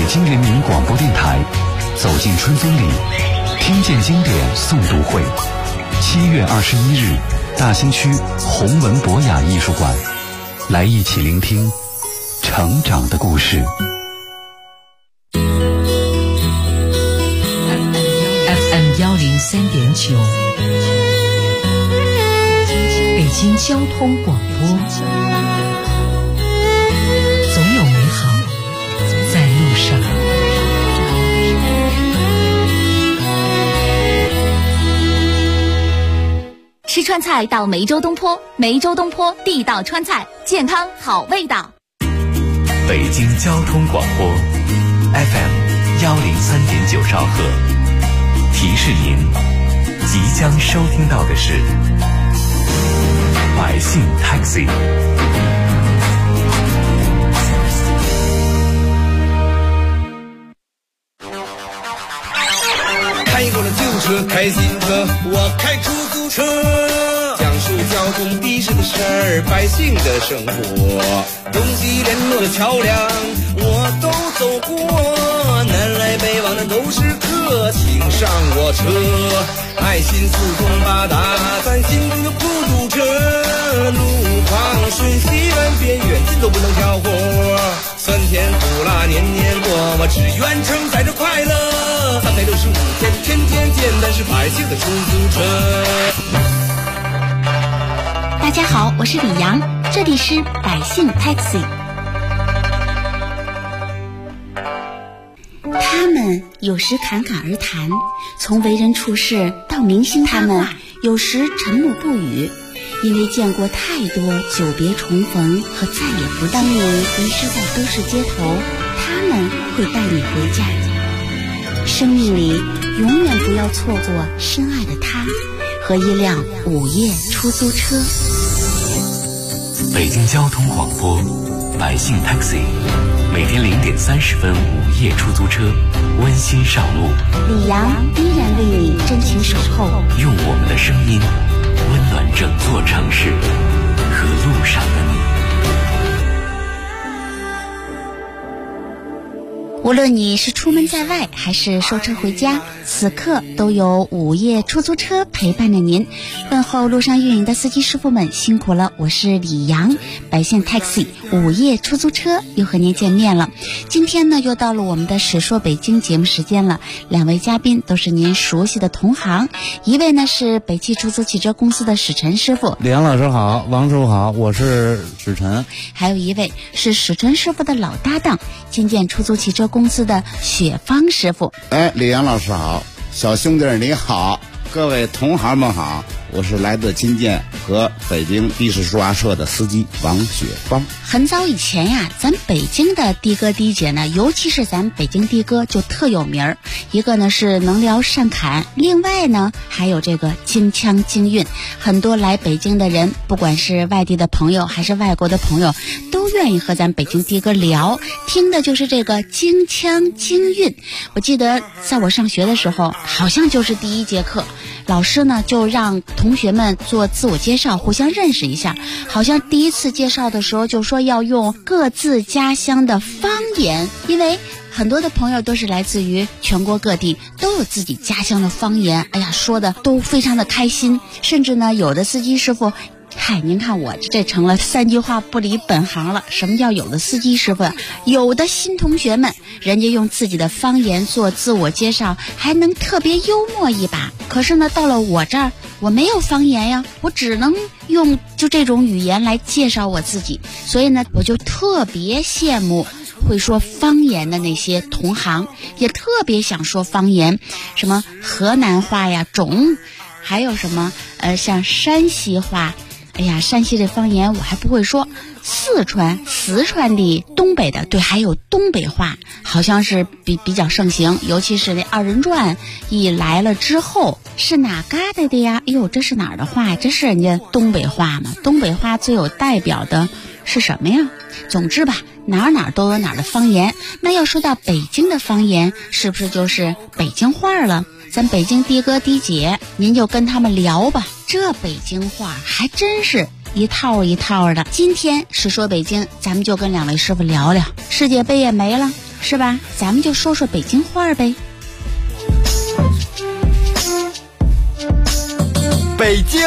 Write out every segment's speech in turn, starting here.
京人民广播电台，走进春风里，听见经典诵读会。7月21日，大兴区弘文博雅艺术馆，来一起聆听成长的故事。 FM 103.9，北京交通广播，总有美好在路上。 吃川菜到梅州东坡，梅州东坡地道川菜，健康好味道。 北京交通广播 FM 103.9兆赫，提示您即将收听到的是百姓 Taxi。 开过了旧车，开新车，我开出租车，讲述交通的士的事儿，百姓的生活，东西联络的桥梁我都走过，南来北往的都是客，请上我车，爱心四通八达，咱心中的孤独车，路况瞬息万变，远近都不能挑活，酸甜苦辣年年过，我只愿承载着快乐，365天天天见，但是百姓的出租车。 大家好，我是李阳，这里是百姓 Taxi。 他们有时侃侃而谈，从为人处事到明星他们有时沉默不语，因为见过太多久别重逢和再也不当年遗失在都市街头，他们会带你回家。生命里永远不要错过深爱的他和一辆午夜出租车。 北京交通广播百姓 Taxi， 每天0点30分午夜出租车温馨上路， 李阳依然为你真情守候， 用我们的声音温暖整座城市和路上的你。 无论你是出门在外还是收车回家，此刻都有午夜出租车陪伴着您。问候路上运营的司机师傅们辛苦了，我是李阳，百姓 Taxi 午夜出租车又和您见面了。今天呢又到了我们的史说北京节目时间了，两位嘉宾都是您熟悉的同行，一位呢是北汽出租汽车公司的史晨师傅。 李阳老师好，王师傅好，我是史晨。 还有一位是史晨师傅的老搭档，金建出租汽车公司的雪芳师傅。 李阳老师好，小兄弟你好，各位同行们好，我是来自金建和北京的士书画社的司机王雪芳。 很早以前呀，咱北京的的哥的姐呢，尤其是咱北京的哥就特有名儿。一个呢是能聊善侃，另外呢还有这个京腔京韵。很多来北京的人，不管是外地的朋友还是外国的朋友，都愿意和咱北京的哥聊，听的就是这个京腔京韵。我记得在我上学的时候，好像就是第1节课，老师呢就让同学们做自我介绍，互相认识一下。好像第一次介绍的时候就说要用各自家乡的方言，因为很多的朋友都是来自于全国各地，都有自己家乡的方言，哎呀，说的都非常的开心。甚至呢有的司机师傅，嗨，您看我这成了3句话不离本行了。什么叫有的司机师傅？有的新同学们，人家用自己的方言做自我介绍，还能特别幽默一把。可是呢，到了我这儿，我没有方言呀，我只能用就这种语言来介绍我自己。所以呢，我就特别羡慕会说方言的那些同行，也特别想说方言，什么河南话呀、还有什么像山西话。哎呀，山西这方言我还不会说。四川的、东北的，对，还有东北话，好像是比较盛行。尤其是那2人转一来了之后，是哪旮瘩的呀？哎呦，这是哪儿的话？这是人家东北话吗？东北话最有代表的是什么呀？总之吧，哪儿都有哪儿的方言。那要说到北京的方言，是不是就是北京话了？咱北京的哥的姐，您就跟他们聊吧。这北京话还真是一套的。今天是说北京，咱们就跟2位师傅聊聊。世界杯也没了， 是吧？咱们就说说北京话呗。 北京，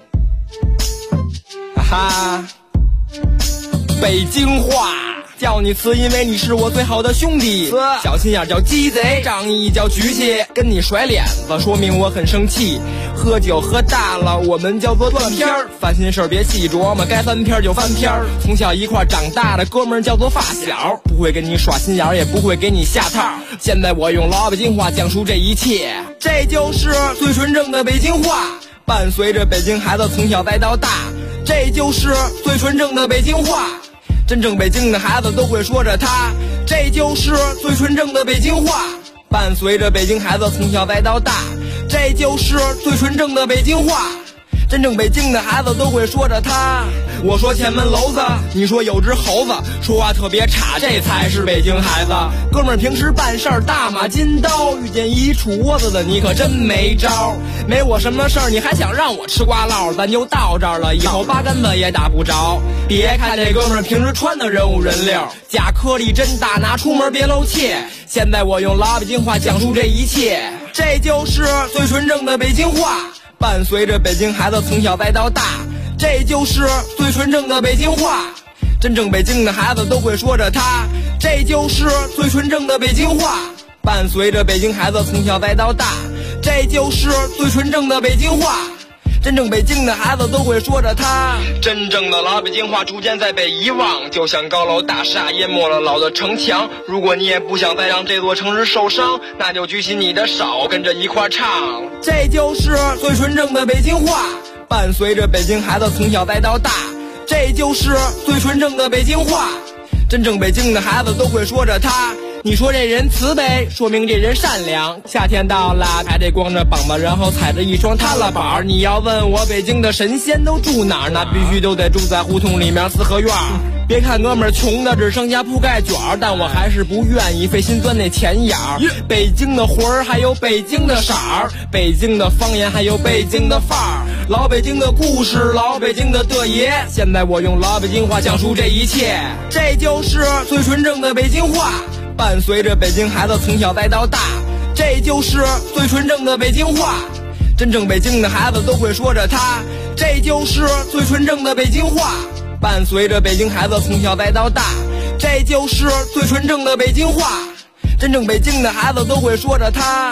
哈，北京话。叫你词，因为你是我最好的兄弟。小心眼叫鸡贼，仗义叫局气，跟你甩脸子，说明我很生气。喝酒喝大了，我们叫做断片儿。烦心事儿别细琢磨，该翻篇就翻篇儿。从小一块长大的哥们儿叫做发小，不会跟你耍心眼儿，也不会给你下套。现在我用老北京话讲述这一切，这就是最纯正的北京话，伴随着北京孩子从小带到大。这就是最纯正的北京话。真正北京的孩子都会说着它，这就是最纯正的北京话，伴随着北京孩子从小带到大，这就是最纯正的北京话。真正北京的孩子都会说着它。我说前门楼子，你说有只猴子，说话特别差，这才是北京孩子。哥们儿平时办事儿大马金刀，遇见一杵窝子的你可真没招。没我什么事儿，你还想让我吃瓜唠，咱就到这儿了，以后八竿子也打不着。别看这哥们儿平时穿的人五人六，假颗粒真大，拿出门别露怯。现在我用老北京话讲述这一切，这就是最纯正的北京话，伴随着北京孩子从小带到大，这就是最纯正的北京话。真正北京的孩子都会说着它，这就是最纯正的北京话，伴随着北京孩子从小带到大，这就是最纯正的北京话。真正北京的孩子都会说着它。真正的老北京话逐渐在被遗忘，就像高楼大厦淹没了老的城墙。如果你也不想再让这座城市受伤，那就举起你的手，跟着一块唱。这就是最纯正的北京话，伴随着北京孩子从小带到大，这就是最纯正的北京话。真正北京的孩子都会说着它。你说这人慈悲，说明这人善良。夏天到了，还得光着膀子，然后踩着一双踏拉板。你要问我北京的神仙都住哪儿，那必须都得住在胡同里面四合院。别看哥们儿穷的只剩下铺盖卷儿，但我还是不愿意费心钻那钱眼儿。北京的魂儿，还有北京的色儿，北京的方言，还有北京的范儿，老北京的故事，老北京的爷。现在我用老北京话讲述这一切，这就是最纯正的北京话，伴随着北京孩子从小带到大，这就是最纯正的北京话。真正北京的孩子都会说着它，这就是最纯正的北京话，伴随着北京孩子从小带到大，这就是最纯正的北京话。真正北京的孩子都会说着它。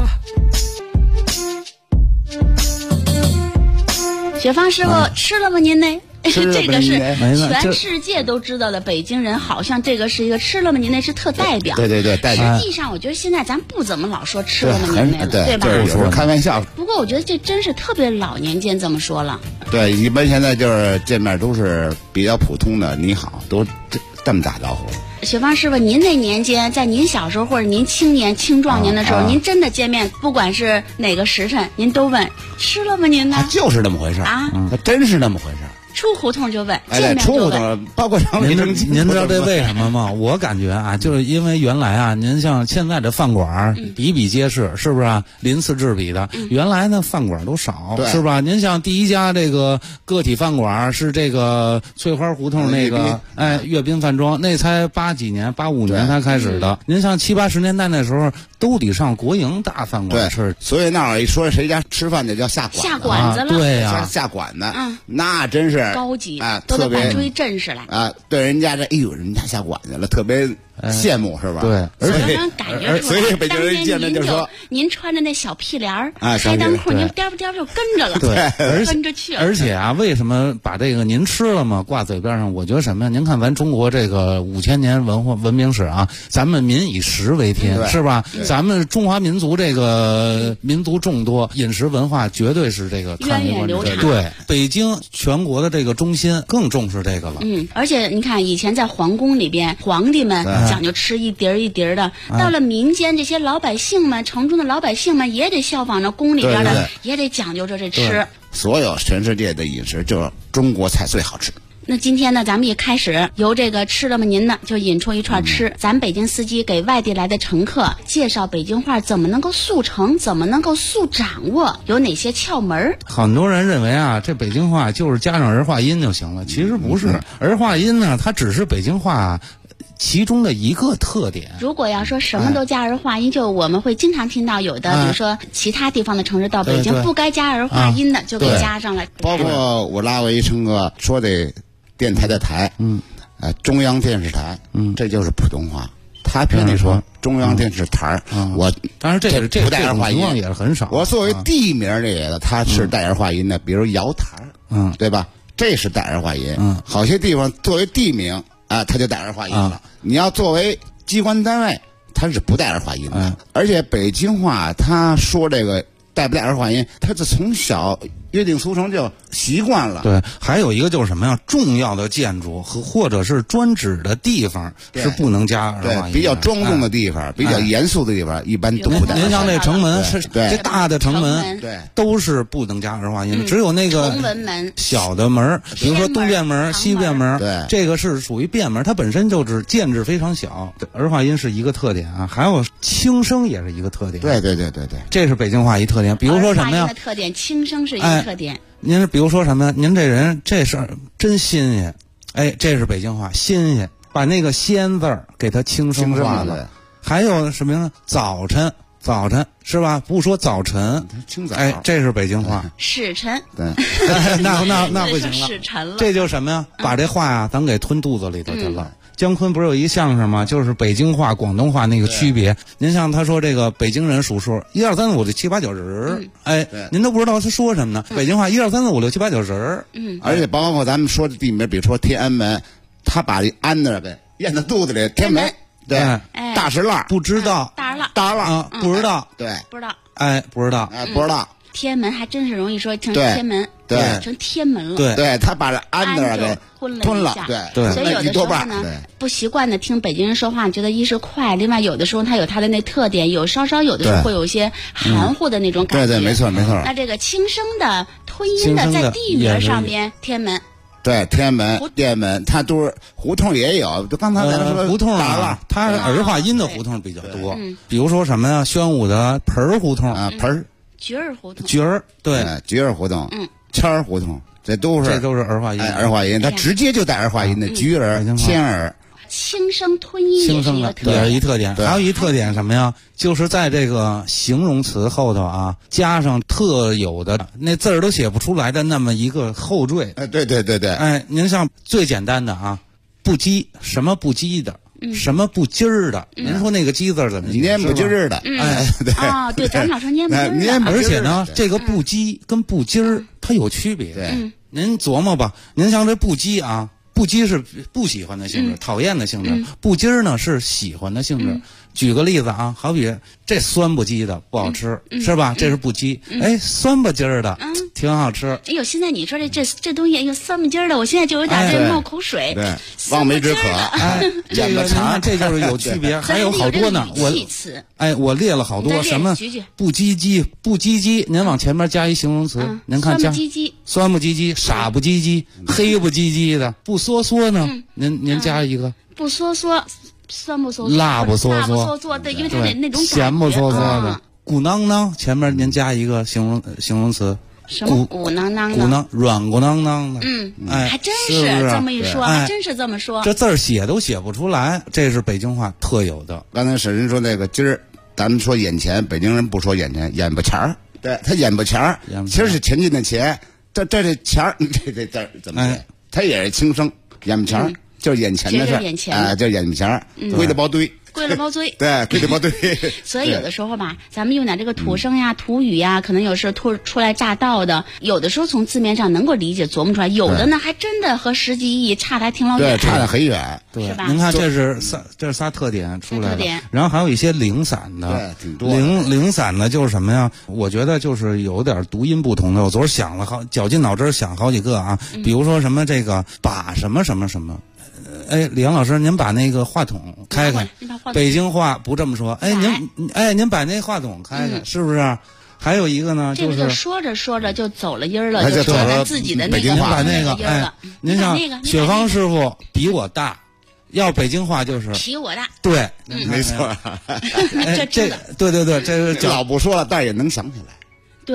雪芳师傅吃了吗您呢？这个是全世界都知道的，北京人好像这个是一个吃了吗您那是特代表。 对对对，代表。 实际上我觉得现在咱不怎么老说吃了吗您那了，对吧？ 有时候开玩笑。 不过我觉得这真是特别老年间这么说了。 对，一般现在就是见面都是比较普通的你好，都这么打招呼。 雪芳师傅，您那年间，在您小时候或者您青年青壮年的时候，您真的见面，不管是哪个时辰，您都问吃了吗您呢？ 他就是那么回事啊，他真是那么回事。 出胡同就问，见面就问。 出胡同，包括上卫生间。 您知道这为什么吗？我感觉啊，就是因为原来啊，您像现在的饭馆比比皆是，是不是啊？鳞次栉比的。原来呢，饭馆都少，是吧？您像第一家这个个体饭馆是这个翠花胡同那个粤宾饭庄，那才85年才开始的。您像70、80年代那时候都得上国营大饭馆吃， 所以那会儿一说谁家吃饭就叫下馆子了， 对呀，下馆子，那真是高级啊， 都得摆出一阵势来啊！对人家这，哎呦，人家下馆子了，特别羡慕是吧？ 对， 所以北京人见面就说， 您穿着那小屁帘儿，开裆裤，您颠不就跟着了， 对， 跟着去了。 而且啊，为什么把这个您吃了吗挂嘴边上？我觉得什么呀？您看咱中国这个5000年文明史啊，咱们民以食为天，是吧？咱们中华民族这个民族众多，饮食文化绝对是这个源远流长。 对，北京全国的这个中心更重视这个了。 而且你看，以前在皇宫里边，皇帝们讲究吃一碟一碟的，到了民间，这些老百姓们，城中的老百姓们也得效仿着宫里边的，也得讲究着这吃。 所有全世界的饮食，就是中国菜最好吃。 那今天呢，咱们也开始由这个吃了吗您呢，就引出一串吃。咱北京司机给外地来的乘客介绍北京话怎么能够速成，怎么能够速掌握，有哪些窍门。 很多人认为啊，这北京话就是加上儿化音就行了，其实不是。儿化音呢，它只是北京话其中的一个特点。 如果要说什么都加儿化音，就我们会经常听到有的，比如说其他地方的城市到北京不该加儿化音的，就给加上了。 包括我拉过一乘客说的电台的台，中央电视台，这就是普通话。他偏得说中央电视台，我当然这不带儿化音也是很少。 我作为地名这个，它是带儿化音的，比如瑶台，对吧？这是带儿化音。好些地方作为地名啊，它就带儿化音了。你要作为机关单位，它是不带儿化音的。而且北京话，他说这个带不带儿化音，他是从小约定俗成就习惯了。 对，还有一个就是什么呀？重要的建筑或者是专指的地方是不能加儿化音的。 比较庄重的地方，比较严肃的地方，一般都不带。 您像这城门是这大的城门， 对， 都是不能加儿化音的，只有那个崇文门小的门，比如说东便门、西便门， 对， 这个是属于便门，它本身就是建制非常小，儿化音是一个特点啊。还有轻声也是一个特点。 对， 这是北京话一特点。比如说什么呀？ 特点，轻声是一个特点。 您比如说什么呀？您这人这事儿真新鲜，这是北京话，新鲜，把那个“鲜”字儿给它轻声化了。还有什么呢？早晨是吧？不说早晨， 清早。 这是北京话。 使臣。 对， 那不行了。 使臣了。 这就什么呀？把这话呀，咱给吞肚子里头去了。姜昆不是有一相声吗？就是北京话、广东话那个区别。您像他说这个北京人数数1、2、3、4、5、6、7、8、9、10，您都不知道他说什么呢？北京话1、2、3、4、5、6、7、8、9、10。 而且包括咱们说的地名，比如说天安门，他把这安字给咽在肚子里，天门。对，大石烂不知道， 大石烂不知道， 对， 不知道， 不知道。 天门还真是容易说成天门， 对， 成天门了。 对，他把这安字给吞了，对。 所以有的时候呢，不习惯的听北京人说话，你觉得一是快，另外有的时候他有他的那特点，有的时候会有一些含糊的那种感觉。 对，没错。 那这个轻声的吞音的，在地名上面，天门。 对，天门、店门，它都是胡同也有。就刚才咱们说胡同啊，它儿化音的胡同比较多。比如说什么呀？宣武的盆儿胡同啊，盆儿。 角儿胡同。 角儿，对， 角儿胡同。签儿胡同，这都是儿化音。 儿化音，它直接就带儿化音的，橘儿、签儿。 轻声吞音也是一个特点。 也是一特点。还有一特点什么呀？就是在这个形容词后头啊，加上特有的那字儿都写不出来的那么一个后缀。 对。 您像最简单的啊，不羁，什么不羁的，什么不筋儿的。您说那个羁字怎么蔫不筋儿的？ 对，咱们老说蔫不筋儿的。 而且呢，这个不羁跟不筋儿它有区别。 对， 您琢磨吧，您像这不羁啊。不羁是不喜欢的性质，讨厌的性质。不筋儿呢是喜欢的性质。举个例子啊，好比这酸不叽的不好吃，是吧？这是不羁。酸不筋儿的，挺好吃。 哎呦，现在你说这东西，哎呦，酸不筋儿的，我现在就有点这冒口水。 对，望梅止渴。 这个你看，这就是有区别。还有好多呢，我列了好多什么不唧唧、不唧唧，您往前面加一形容词，您看加酸不唧唧、傻不唧唧、黑不唧唧的，不嗦嗦呢，您加一个不嗦嗦。酸不嗦嗦， 辣不嗦嗦的，因为它那种咸不嗦嗦的，鼓囊囊前面您加一个形容词， 什么鼓囊囊的，软鼓囊囊的， 还真是这么一说，还真是这么说。 这字儿写都写不出来，这是北京话特有的。 刚才沈人说那个今儿，咱们说眼前，北京人不说眼前，眼巴前儿，对他眼巴前儿，其实是前进的前，这前儿，这字儿怎么写？他也是轻声，眼巴前儿。就是眼前的事儿，就是眼前儿，归了包堆， 归了包堆， 对，归了包堆。 所以有的时候吧，咱们用点这个土声呀、土语呀，可能有时候初来乍到的，有的时候从字面上能够理解、琢磨出来，有的呢还真的和实际意义差得还挺老远， 对，差得很远， 对， 是吧？ 您看，这是仨特点出来了，然后还有一些零散的， 对，挺多。 零散的就是什么呀？我觉得就是有点读音不同的。我昨儿想了绞尽脑汁想好几个啊，比如说什么这个把什么什么什么。李阳老师，您把那个话筒开开。北京话不这么说。您把那话筒开开，是不是？还有一个呢， 这个就说着说着就走了音儿了，就走了自己的那个话那个。您像雪芳师傅比我大，要北京话就是比我大。 对， 没错。 对，这是老不说了，但也能想起来。 对。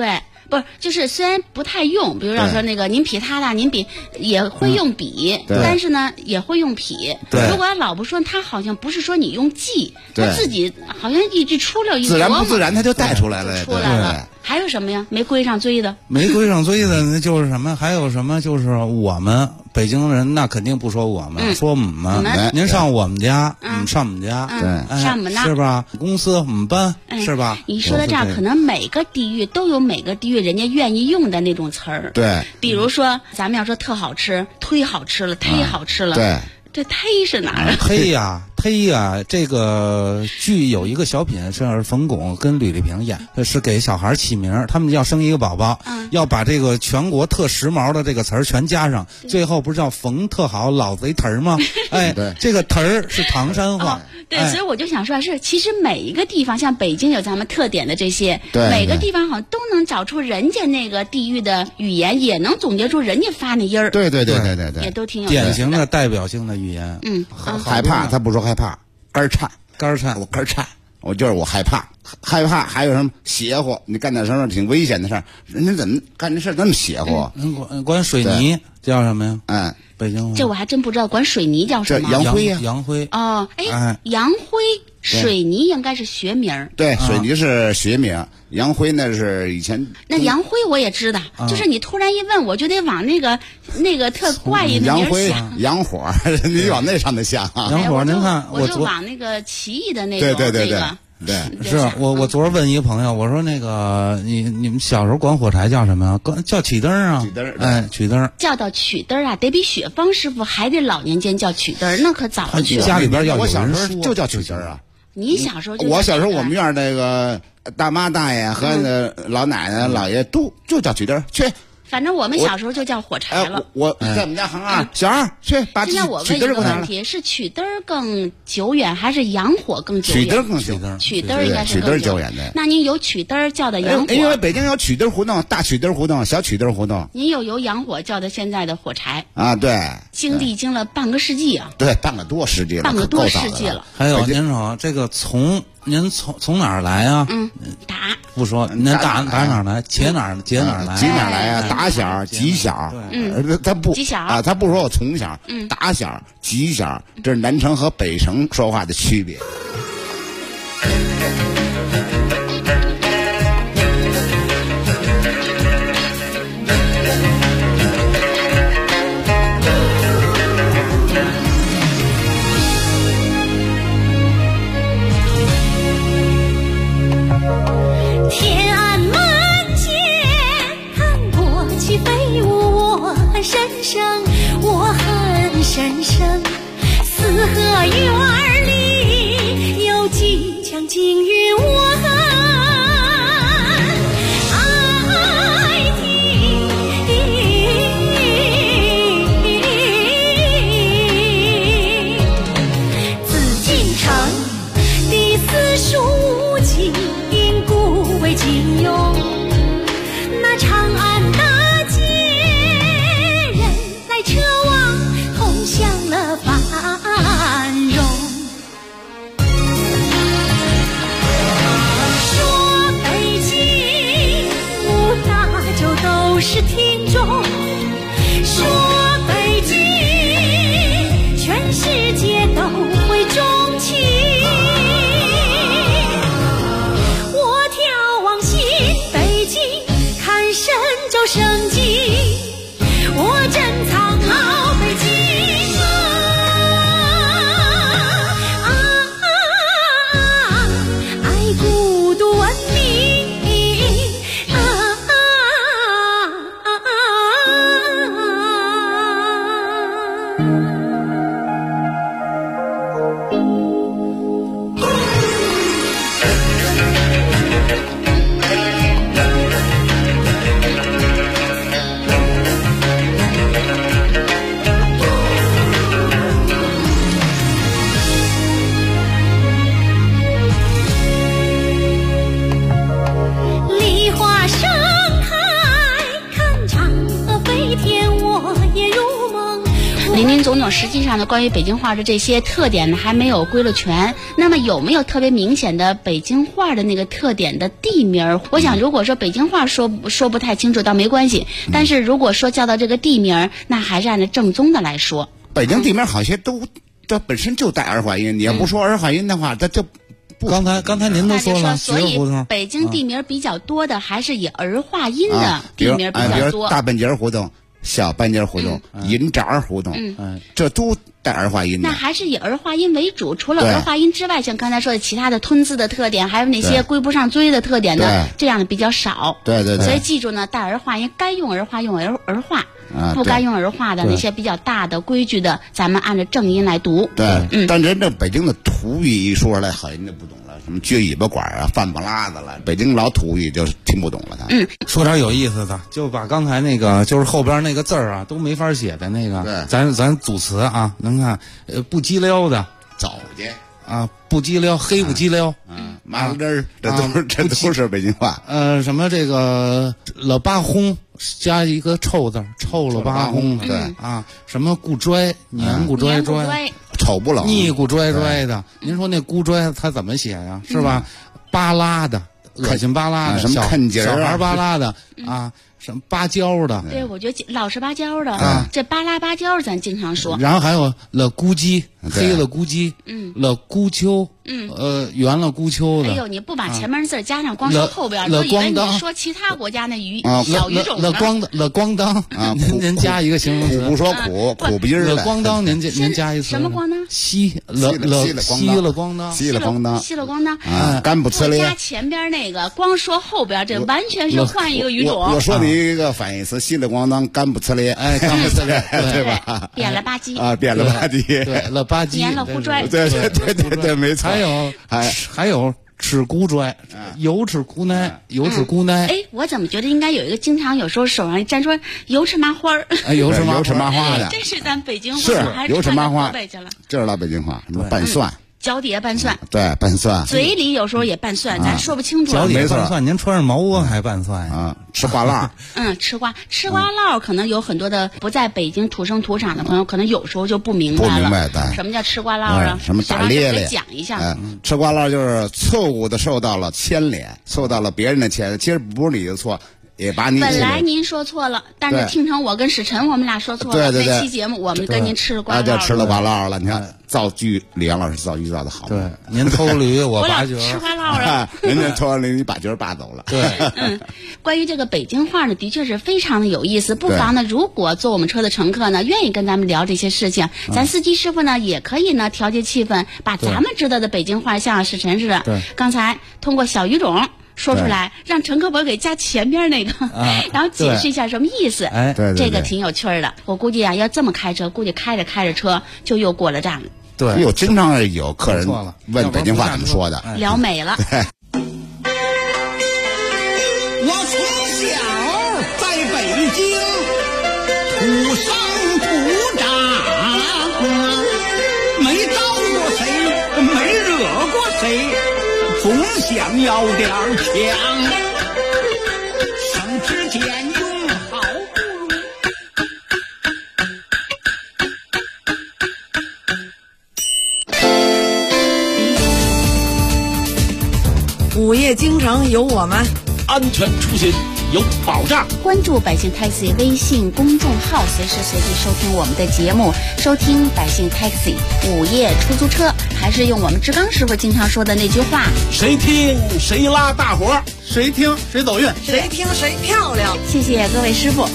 不是，就是虽然不太用，比如要说那个您比他大，您比也会用比，但是呢也会用匹。如果老不说，他好像不是说你用记，他自己好像一直出了一自然不自然他就带出来了， 出来了。还有什么呀？没归上追的？ 没归上追的那就是什么？还有什么？就是我们北京人那肯定不说我们，说我们。您上我们家，上我们家， 上我们那是吧？公司我们班是吧？ 你说的这样，可能每个地域都有每个地域人家愿意用的那种词儿。 对， 比如说咱们要说特好吃，忒好吃了，忒好吃了。 对。 这忒是哪儿？ 忒呀，这个剧有一个小品是冯巩跟吕丽萍演，是给小孩起名，他们要生一个宝宝，要把这个全国特时髦的这个词儿全加上，最后不是叫冯特好老贼忒儿吗？哎，这个忒儿是唐山话。 对，所以我就想说，其实每一个地方，像北京有咱们特点的这些，每个地方好像都能找出人家那个地域的语言，也能总结出人家发那音儿。 对， 也都挺有典型的代表性的语言。 害怕他不说害怕，肝颤，我肝颤，我就是我害怕，还有什么邪乎？你干点什么挺危险的事儿，人家怎么干这事儿那么邪乎？ 管水泥叫什么呀？北京话这我还真不知道，管水泥叫什么？ 洋灰呀， 洋灰。 哦，洋灰，水泥应该是学名。 对，水泥是学名，洋灰那是以前。 那洋灰我也知道，就是你突然一问，我就得往那个特怪异的名儿想。 洋火，你往那上面想啊。 洋火，您看， 我就往那个奇异的那种对。 是我昨儿问一个朋友，我说那个你们小时候管火柴叫什么呀？叫曲灯啊。 曲灯， 曲灯。 叫到曲灯啊，得比雪芳师傅还得老年间叫曲灯，那可早了。 家里边要有人说， 我小时候就叫曲灯啊。 你小时候就我小时候我们院那个大妈大爷和那老奶奶老爷都就叫曲灯去。 反正我们小时候就叫火柴了。 我在我们家行啊，小二去把曲灯给我拿了。现在我问一个问题，是曲灯更久远，还是洋火更久远？ 曲灯更久远。 曲灯应该是更久远的。 那您有曲灯叫的洋火？ 因为北京有曲灯胡同、大曲灯胡同、小曲灯胡同。 您有由洋火叫的现在的火柴啊？对。 经了半个世纪啊。 对，半个多世纪了。 还有您说这个您从哪儿来啊？ 打不说，您打哪儿来？解哪儿来？ 解哪儿来啊？打小吉小，他不吉小啊，他不说我从小，打小吉小，这是南城和北城说话的区别。 深深，四合院里有几江金鱼我爱听。紫禁城的四书经古为今用，那长安大街人来车往，同享了繁荣。 众实际上呢，关于北京话的这些特点呢，还没有归了全。那么有没有特别明显的北京话的那个特点的地名？我想，如果说北京话说不太清楚，倒没关系。但是如果说叫到这个地名，那还是按照正宗的来说。 北京地名好些这本身就带儿化音，你要不说儿化音的话，它就不。 刚才您都说了， 所以北京地名比较多的还是以儿化音的地名比较多。 比如大半截胡同、小半截胡同、银闸胡同，这都带儿化音的。 那还是以儿化音为主，除了儿化音之外，像刚才说的其他的吞字的特点，还有那些归不上追的特点呢，这样的比较少。 对。 所以记住呢，带儿化音该用儿化用儿化。不该用儿化的那些比较大的规矩的，咱们按照正音来读。 对，但人这北京的土语一说出来，好人就不懂了，什么撅尾巴管啊、饭不拉子了，北京老土语就听不懂了。他说点有意思的，就把刚才那个就是后边那个字儿啊都没法写的那个，咱组词啊，能看不叽撩的走去啊，不叽撩，黑不叽撩， 麻根儿，这都是北京话。 什么这个了八轰。加一个臭字，臭了八轰， 对啊，什么咕拽，年咕拽拽， 丑不冷， 腻咕拽拽的。您说那咕拽它怎么写呀？是吧？巴拉的，恶心巴拉的， 什么看节小孩巴拉的啊，什么芭蕉的。 对，我觉得老实芭蕉的，这巴拉芭蕉咱经常说。 然后还有了咕叽，黑了咕叽，了咕秋，圆了咕秋的。 哎呦，你不把前面字加上，光说后边，都以为你说其他国家那小语种了咣当啊，您加一个形容词， 不说苦不音儿了咣当，您加一个什么咣当？ 稀了咣当， 稀了咣当啊，干不呲咧。 加前边那个，光说后边，这完全是换一个语种。 我说你一个反义词，稀了咣当，干不呲咧， 干不呲咧， 对吧？ 扁了吧唧啊，扁了吧唧， 对了吧唧， 黏了不拽， 对，没错。 还有吃咕拽，油吃咕奶，油吃咕奶。 哎，我怎么觉得应该有一个经常有时候手上沾说油吃麻花儿， 油吃麻花的， 这是咱北京话， 是油吃麻花， 去了， 这是老北京话，什么拌蒜。 脚底下拌蒜， 对，拌蒜， 嘴里有时候也拌蒜，咱说不清楚。 脚底下拌蒜，您穿上毛窝还拌蒜呀？吃瓜烙， 吃瓜烙，可能有很多的不在北京土生土长的朋友，可能有时候就不明白了。什么叫吃瓜烙啊？ 什么打咧咧？ 讲一下。 吃瓜烙就是错误的受到了牵连，受到了别人的牵连，其实不是你的错。也把你本来您说错了，但是听成我跟史晨我们俩说错了。 对， 那期节目我们跟您吃了瓜烙， 就吃了瓜烙了。你看造句，李阳老师造句造的好。 对，您偷驴，我拔角。 吃瓜烙了， 人家偷完驴，你把角拔走了。 对， 关于这个北京话呢，的确是非常的有意思。不妨呢，如果坐我们车的乘客呢，愿意跟咱们聊这些事情，咱司机师傅呢，也可以呢调节气氛，把咱们知道的北京话像史晨似的。 对， 刚才通过小语种说出来，让乘客朋友给加前边那个，然后解释一下什么意思。 哎， 这个挺有趣的。我估计啊，要这么开车，估计开着车就又过了站了。 对， 经常有客人问北京话怎么说的， 聊美了。 我从小在北京土生土长，没招过谁，没惹过谁。总想要点强，省吃俭用好不如。午夜京城有我们， 安全出行有保障。 关注百姓 Taxi 微信公众号，随时随地收听我们的节目，收听百姓 Taxi 午夜出租车。还是用我们志刚师傅经常说的那句话： 谁听谁拉大活，谁听谁走运， 谁听谁漂亮。 谢谢各位师傅。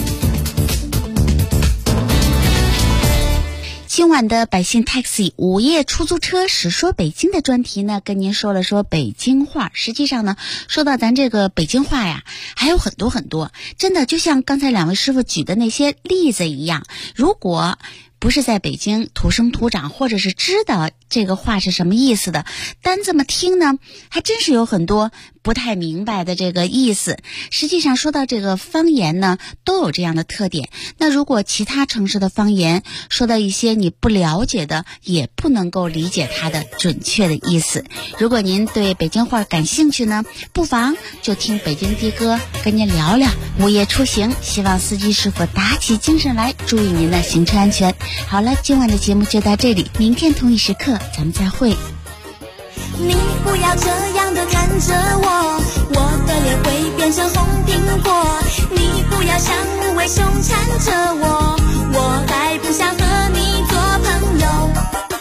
今晚的百姓 Taxi 午夜出租车实说北京的专题呢，跟您说了说北京话。实际上呢，说到咱这个北京话呀，还有很多很多，真的就像刚才两位师傅举的那些例子一样，如果不是在北京土生土长，或者是知道这个话是什么意思的，单这么听呢，还真是有很多不太明白的这个意思。实际上说到这个方言呢，都有这样的特点。那如果其他城市的方言说到一些你不了解的，也不能够理解它的准确的意思。如果您对北京话感兴趣呢，不妨就听北京的哥跟您聊聊午夜出行，希望司机师傅打起精神来，注意您的行车安全。好了，今晚的节目就到这里，明天同一时刻咱们再会。 你不要这样的看着我，我的脸会变成红苹果。你不要像无尾熊缠着我，我还不想和你做朋友。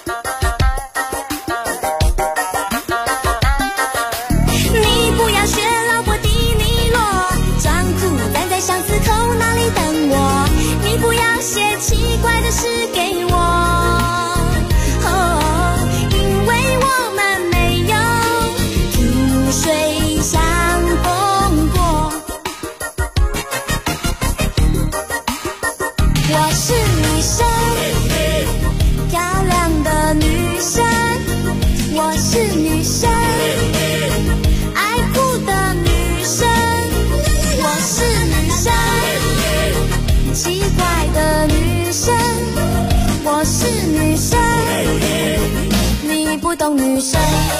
你不要学老婆迪尼洛，装酷站在巷子口那里等我。你不要写奇怪的诗给我，因为我们没有萍水相逢过。我是女生，漂亮的女生。我是女生，爱哭的女生。我是女生，奇怪的女生。我是女生，你不懂女生。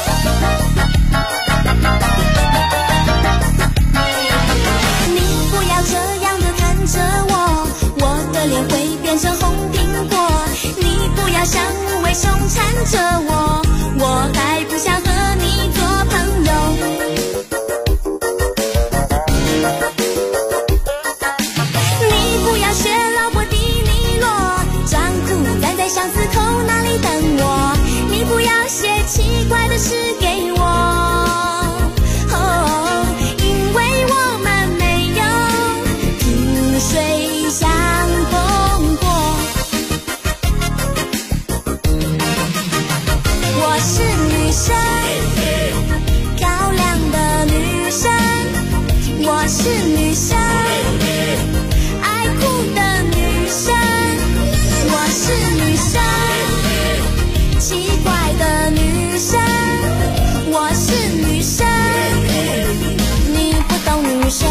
你不要这样的看着我，我的脸会变成红苹果。你不要像无尾熊缠着我，我还不想和你做朋友。你不要学老婆迪尼洛，装酷站在巷子口那里等我。你不要写奇怪的诗给我，因为我们没有萍水相逢过。我是女生，漂亮的女生。我是女生，爱哭的女生。我是女生，奇怪的女生。我是女生，你不懂女生。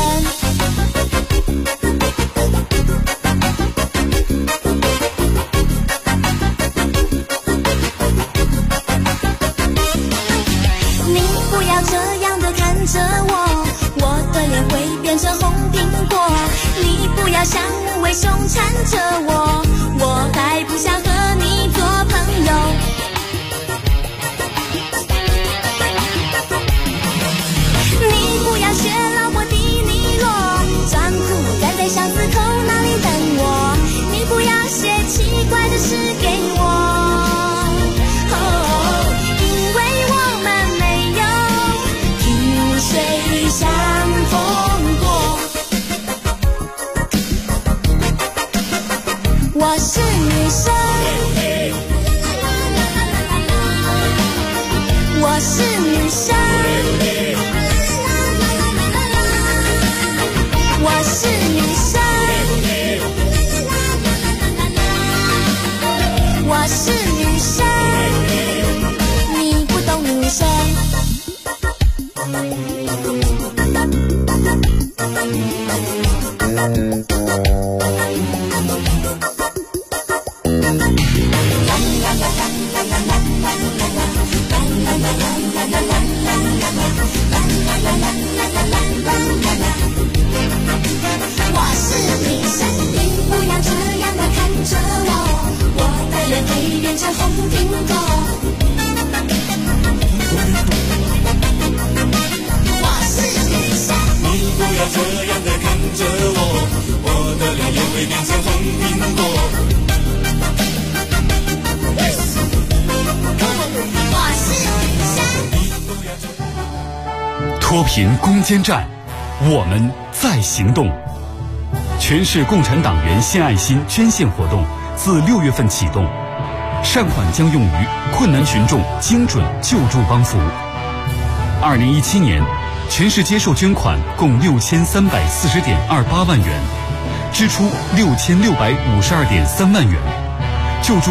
你不要这样的看着我，我的脸会变成红苹果。你不要像无尾熊缠着我，我还不想和你做朋友。你不要学老婆迪尼洛，装酷站在巷子口那里等我。你不要写奇怪的诗给我，因为我们没有萍水相逢过。我是女生，我是女生。我是女生，我是女生，你不懂女生。我是女生，你不要这样的看着我，我的脸会变成红苹果。我是女生，你不要这样的看着我，我的脸也会变成红苹果。我是女生。 脱贫攻坚战，我们在行动。全市共产党员献爱心捐献活动自6月份启动，善款将用于困难群众精准救助帮扶。2017年，全市接受捐款共6340.28万元，支出6652.3万元，救助